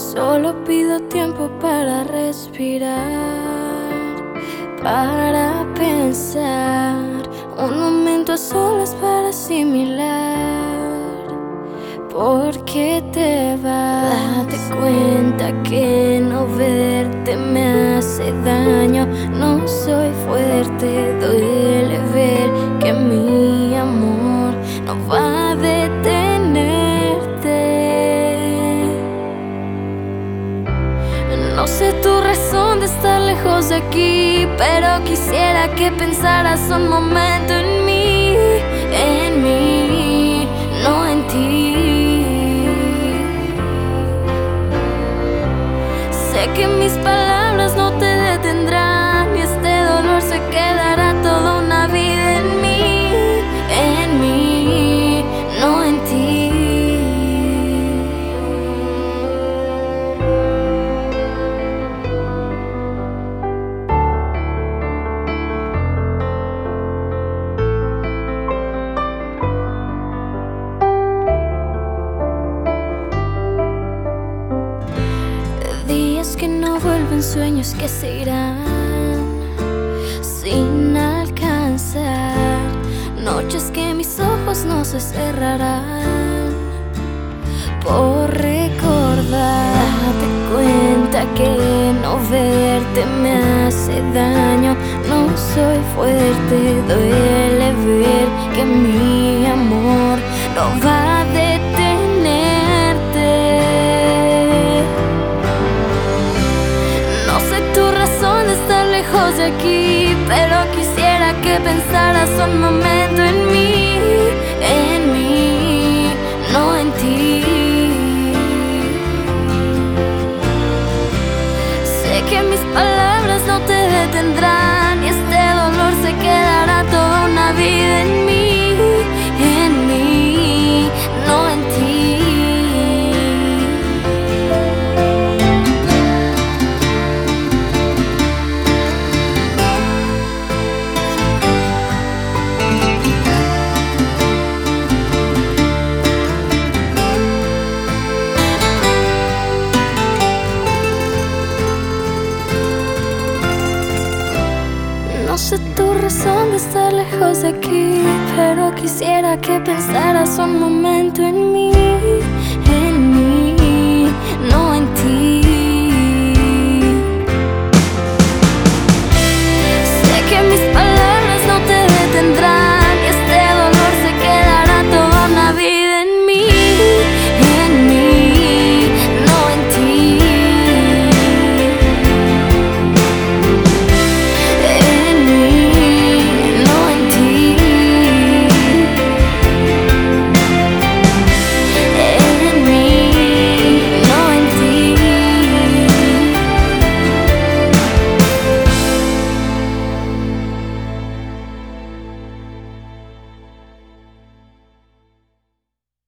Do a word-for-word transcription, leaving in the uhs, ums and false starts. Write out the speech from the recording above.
Solo pido tiempo para respirar, para pensar, un momento a solas para asimilar. ¿Por qué te vas? Date cuenta que no verte me hace daño. No soy fuerte, duele ver que mi amor no va a detenerte. No sé tu razón de estar lejos de aquí, pero quisiera que pensaras un momento en mí, en mí, no en ti. Sé que mis palabras no te detendrán y este dolor se quedará toda una vida en mí, en mí, no en ti. Días que no vuelven, sueños que se irán sin alcanzar, noches que mis ojos no se cerrarán por recordar. Date cuenta que no verte me hace daño. No soy fuerte, duele ver que mi amor no va a detenerte. No sé tu razón de estar lejos de aquí, pero quisiera que pensaras un momento en mí, en mí, no en ti. Sé que mis palabras no te detendrán y este dolor se quedará toda una vida en mí, en mí, no en ti. No sé tu razón de estar lejos de aquí, pero quisiera que pensaras un momento en mí.